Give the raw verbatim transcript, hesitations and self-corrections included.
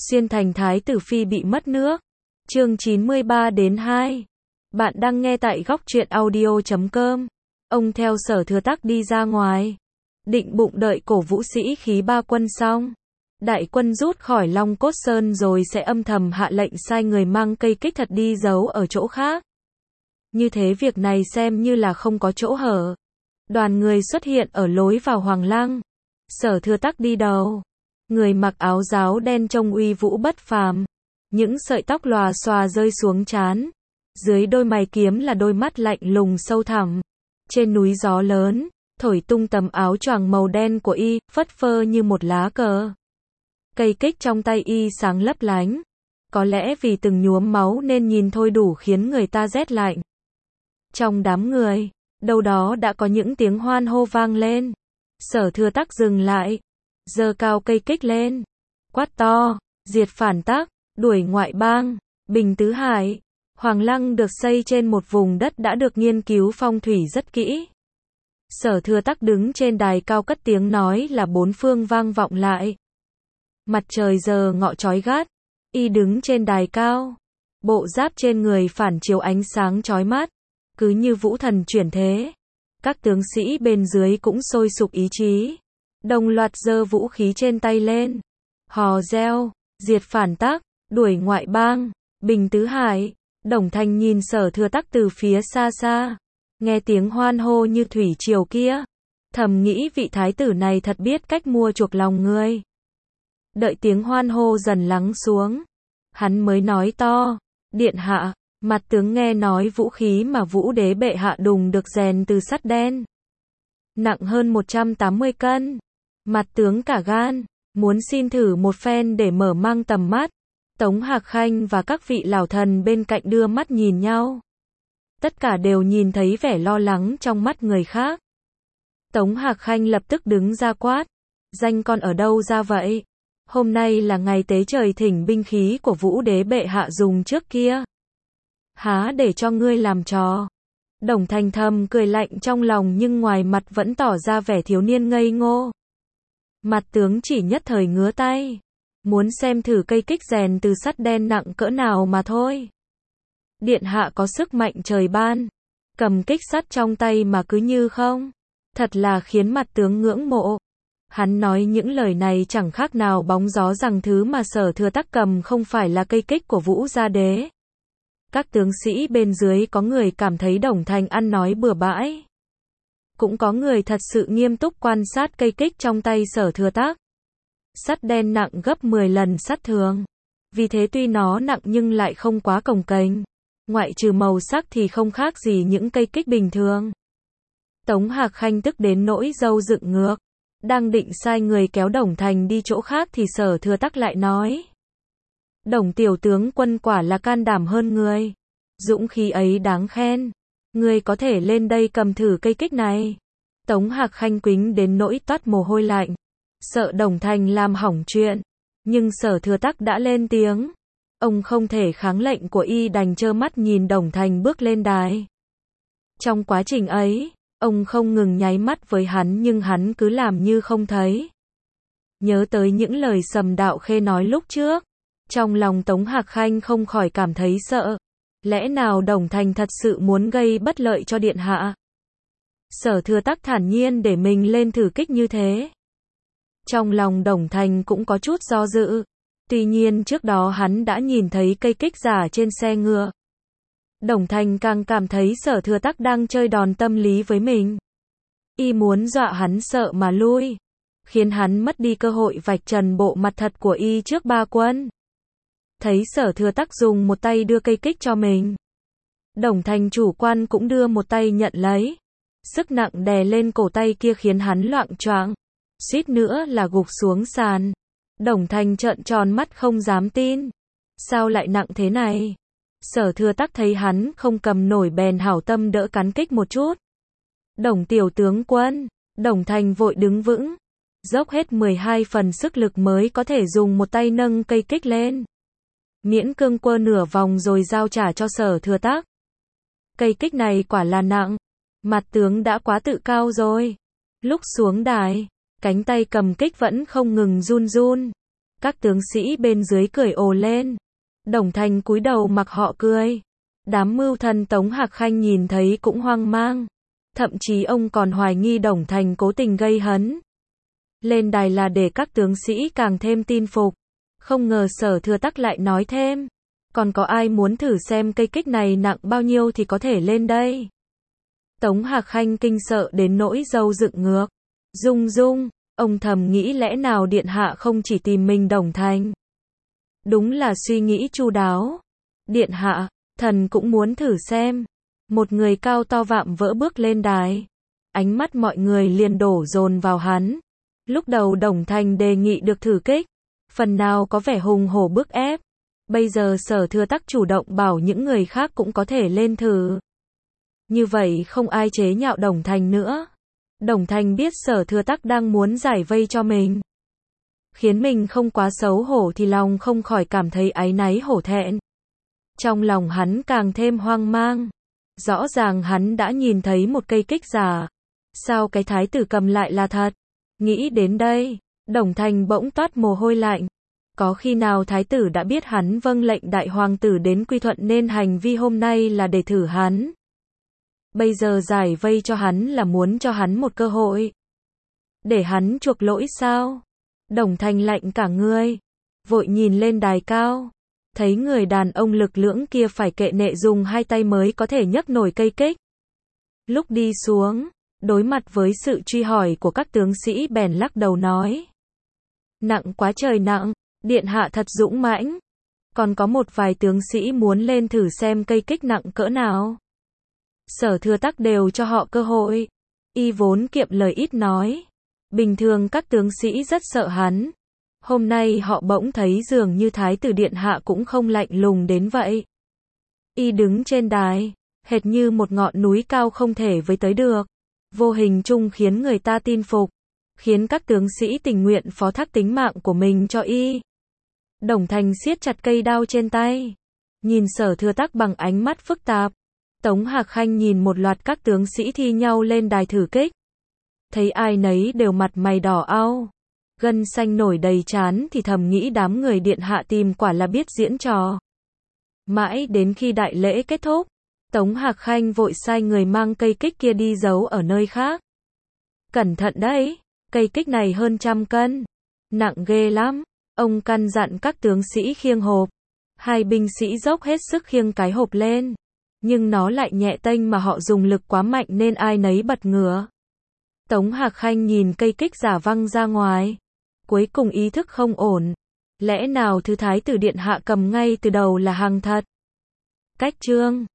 Xuyên thành thái tử phi bị mất nước. Chương chín mươi ba đến hai. Bạn đang nghe tại góc truyện audio chấm com. Ông theo Sở Thừa Tắc đi ra ngoài, định bụng đợi cổ vũ sĩ khí ba quân xong, đại quân rút khỏi Long Cốt Sơn rồi sẽ âm thầm hạ lệnh sai người mang cây kích thật đi giấu ở chỗ khác. Như thế việc này xem như là không có chỗ hở. Đoàn người xuất hiện ở lối vào Hoàng Lăng. Sở Thừa Tắc đi đầu. Người mặc áo giáo đen trông uy vũ bất phàm. Những sợi tóc lòa xòa rơi xuống trán. Dưới đôi mày kiếm là đôi mắt lạnh lùng sâu thẳm. Trên núi gió lớn, thổi tung tấm áo choàng màu đen của y, phất phơ như một lá cờ. Cây kích trong tay y sáng lấp lánh. Có lẽ vì từng nhuốm máu nên nhìn thôi đủ khiến người ta rét lạnh. Trong đám người, đâu đó đã có những tiếng hoan hô vang lên. Sở Thừa Tắc dừng lại, giơ cao cây kích lên, quát to, diệt phản tắc, đuổi ngoại bang, bình tứ hải. Hoàng Lăng được xây trên một vùng đất đã được nghiên cứu phong thủy rất kỹ. Sở Thừa Tắc đứng trên đài cao cất tiếng nói là bốn phương vang vọng lại. Mặt trời giờ ngọ chói gắt, y đứng trên đài cao, bộ giáp trên người phản chiếu ánh sáng chói mắt, cứ như vũ thần chuyển thế. Các tướng sĩ bên dưới cũng sôi sục ý chí, đồng loạt giơ vũ khí trên tay lên, hò reo, diệt phản tắc, đuổi ngoại bang, bình tứ hải. Đồng Thanh nhìn Sở Thừa Tắc từ phía xa xa, nghe tiếng hoan hô như thủy triều kia, thầm nghĩ vị thái tử này thật biết cách mua chuộc lòng người. Đợi tiếng hoan hô dần lắng xuống, hắn mới nói to, điện hạ, mặt tướng nghe nói vũ khí mà Vũ Đế bệ hạ đùng được rèn từ sắt đen, nặng hơn một trăm tám mươi cân. Mặt tướng cả gan, muốn xin thử một phen để mở mang tầm mắt. Tống Hạc Khanh và các vị lão thần bên cạnh đưa mắt nhìn nhau. Tất cả đều nhìn thấy vẻ lo lắng trong mắt người khác. Tống Hạc Khanh lập tức đứng ra quát, danh con ở đâu ra vậy? Hôm nay là ngày tế trời thỉnh binh khí của Vũ Đế bệ hạ dùng trước kia. Há để cho ngươi làm trò. Đồng Thanh thầm cười lạnh trong lòng nhưng ngoài mặt vẫn tỏ ra vẻ thiếu niên ngây ngô. Mặt tướng chỉ nhất thời ngứa tay, muốn xem thử cây kích rèn từ sắt đen nặng cỡ nào mà thôi. Điện hạ có sức mạnh trời ban, cầm kích sắt trong tay mà cứ như không, thật là khiến mặt tướng ngưỡng mộ. Hắn nói những lời này chẳng khác nào bóng gió rằng thứ mà Sở Thừa Tắc cầm không phải là cây kích của Vũ Gia Đế. Các tướng sĩ bên dưới có người cảm thấy Đồng Thanh ăn nói bừa bãi, cũng có người thật sự nghiêm túc quan sát cây kích trong tay Sở Thừa Tắc. Sắt đen nặng gấp mười lần sắt thường. Vì thế tuy nó nặng nhưng lại không quá cồng kềnh. Ngoại trừ màu sắc thì không khác gì những cây kích bình thường. Tống Hạc Khanh tức đến nỗi râu dựng ngược. Đang định sai người kéo Đồng Thành đi chỗ khác thì Sở Thừa Tắc lại nói. Đồng tiểu tướng quân quả là can đảm hơn người. Dũng khí ấy đáng khen. Người có thể lên đây cầm thử cây kích này. Tống Hạc Khanh quính đến nỗi toát mồ hôi lạnh, sợ Đồng Thanh làm hỏng chuyện. Nhưng Sở Thừa Tắc đã lên tiếng, ông không thể kháng lệnh của y, đành trơ mắt nhìn Đồng Thanh bước lên đài. Trong quá trình ấy, ông không ngừng nháy mắt với hắn nhưng hắn cứ làm như không thấy. Nhớ tới những lời Sầm Đạo Khê nói lúc trước, trong lòng Tống Hạc Khanh không khỏi cảm thấy sợ. Lẽ nào Đồng Thanh thật sự muốn gây bất lợi cho điện hạ? Sở Thừa Tắc thản nhiên để mình lên thử kích như thế. Trong lòng Đồng Thanh cũng có chút do dự. Tuy nhiên trước đó hắn đã nhìn thấy cây kích giả trên xe ngựa. Đồng Thanh càng cảm thấy Sở Thừa Tắc đang chơi đòn tâm lý với mình. Y muốn dọa hắn sợ mà lui, khiến hắn mất đi cơ hội vạch trần bộ mặt thật của y trước ba quân. Thấy Sở Thừa Tắc dùng một tay đưa cây kích cho mình, Đồng Thanh chủ quan cũng đưa một tay nhận lấy. Sức nặng đè lên cổ tay kia khiến hắn loạng choạng, suýt nữa là gục xuống sàn. Đồng Thanh trợn tròn mắt không dám tin. Sao lại nặng thế này? Sở Thừa Tắc thấy hắn không cầm nổi bèn hảo tâm đỡ cán kích một chút. Đồng tiểu tướng quân, Đồng Thanh vội đứng vững, dốc hết mười hai phần sức lực mới có thể dùng một tay nâng cây kích lên. Miễn cương quơ nửa vòng rồi giao trả cho Sở Thừa Tắc. Cây kích này quả là nặng. Mặt tướng đã quá tự cao rồi. Lúc xuống đài, cánh tay cầm kích vẫn không ngừng run run. Các tướng sĩ bên dưới cười ồ lên. Đồng Thành cúi đầu mặc họ cười. Đám mưu thần Tống Hạc Khanh nhìn thấy cũng hoang mang. Thậm chí ông còn hoài nghi Đồng Thành cố tình gây hấn. Lên đài là để các tướng sĩ càng thêm tin phục. Không ngờ Sở Thừa Tắc lại nói thêm. Còn có ai muốn thử xem cây kích này nặng bao nhiêu thì có thể lên đây. Tống Hạc Khanh kinh sợ đến nỗi râu dựng ngược. Rung rung, ông thầm nghĩ lẽ nào điện hạ không chỉ tìm mình Đồng Thành. Đúng là suy nghĩ chu đáo. Điện hạ, thần cũng muốn thử xem. Một người cao to vạm vỡ bước lên đài. Ánh mắt mọi người liền đổ dồn vào hắn. Lúc đầu Đồng Thành đề nghị được thử kích. Phần nào có vẻ hùng hổ bức ép. Bây giờ Sở Thừa Tắc chủ động bảo những người khác cũng có thể lên thử. Như vậy không ai chế nhạo Đồng Thành nữa. Đồng Thành biết Sở Thừa Tắc đang muốn giải vây cho mình. Khiến mình không quá xấu hổ thì lòng không khỏi cảm thấy áy náy hổ thẹn. Trong lòng hắn càng thêm hoang mang. Rõ ràng hắn đã nhìn thấy một cây kích giả. Sao cái thái tử cầm lại là thật? Nghĩ đến đây, Đồng Thành bỗng toát mồ hôi lạnh. Có khi nào thái tử đã biết hắn vâng lệnh đại hoàng tử đến quy thuận nên hành vi hôm nay là để thử hắn? Bây giờ giải vây cho hắn là muốn cho hắn một cơ hội. Để hắn chuộc lỗi sao? Đồng Thành lạnh cả người. Vội nhìn lên đài cao. Thấy người đàn ông lực lưỡng kia phải kệ nệ dùng hai tay mới có thể nhấc nổi cây kích. Lúc đi xuống, đối mặt với sự truy hỏi của các tướng sĩ bèn lắc đầu nói. Nặng quá trời nặng, điện hạ thật dũng mãnh. Còn có một vài tướng sĩ muốn lên thử xem cây kích nặng cỡ nào. Sở Thừa Tắc đều cho họ cơ hội. Y vốn kiệm lời ít nói. Bình thường các tướng sĩ rất sợ hắn. Hôm nay họ bỗng thấy dường như thái tử điện hạ cũng không lạnh lùng đến vậy. Y đứng trên đài, hệt như một ngọn núi cao không thể với tới được. Vô hình chung khiến người ta tin phục. Khiến các tướng sĩ tình nguyện phó thác tính mạng của mình cho y. Đồng Thành siết chặt cây đao trên tay. Nhìn Sở Thừa Tắc bằng ánh mắt phức tạp. Tống Hạc Khanh nhìn một loạt các tướng sĩ thi nhau lên đài thử kích. Thấy ai nấy đều mặt mày đỏ au. Gân xanh nổi đầy trán thì thầm nghĩ đám người điện hạ tìm quả là biết diễn trò. Mãi đến khi đại lễ kết thúc, Tống Hạc Khanh vội sai người mang cây kích kia đi giấu ở nơi khác. Cẩn thận đấy, cây kích này hơn trăm cân. Nặng ghê lắm. Ông căn dặn các tướng sĩ khiêng hộp. Hai binh sĩ dốc hết sức khiêng cái hộp lên. Nhưng nó lại nhẹ tênh mà họ dùng lực quá mạnh nên ai nấy bật ngửa. Tống Hạc Khanh nhìn cây kích giả văng ra ngoài. Cuối cùng ý thức không ổn. Lẽ nào thứ thái tử điện hạ cầm ngay từ đầu là hàng thật? Cách chương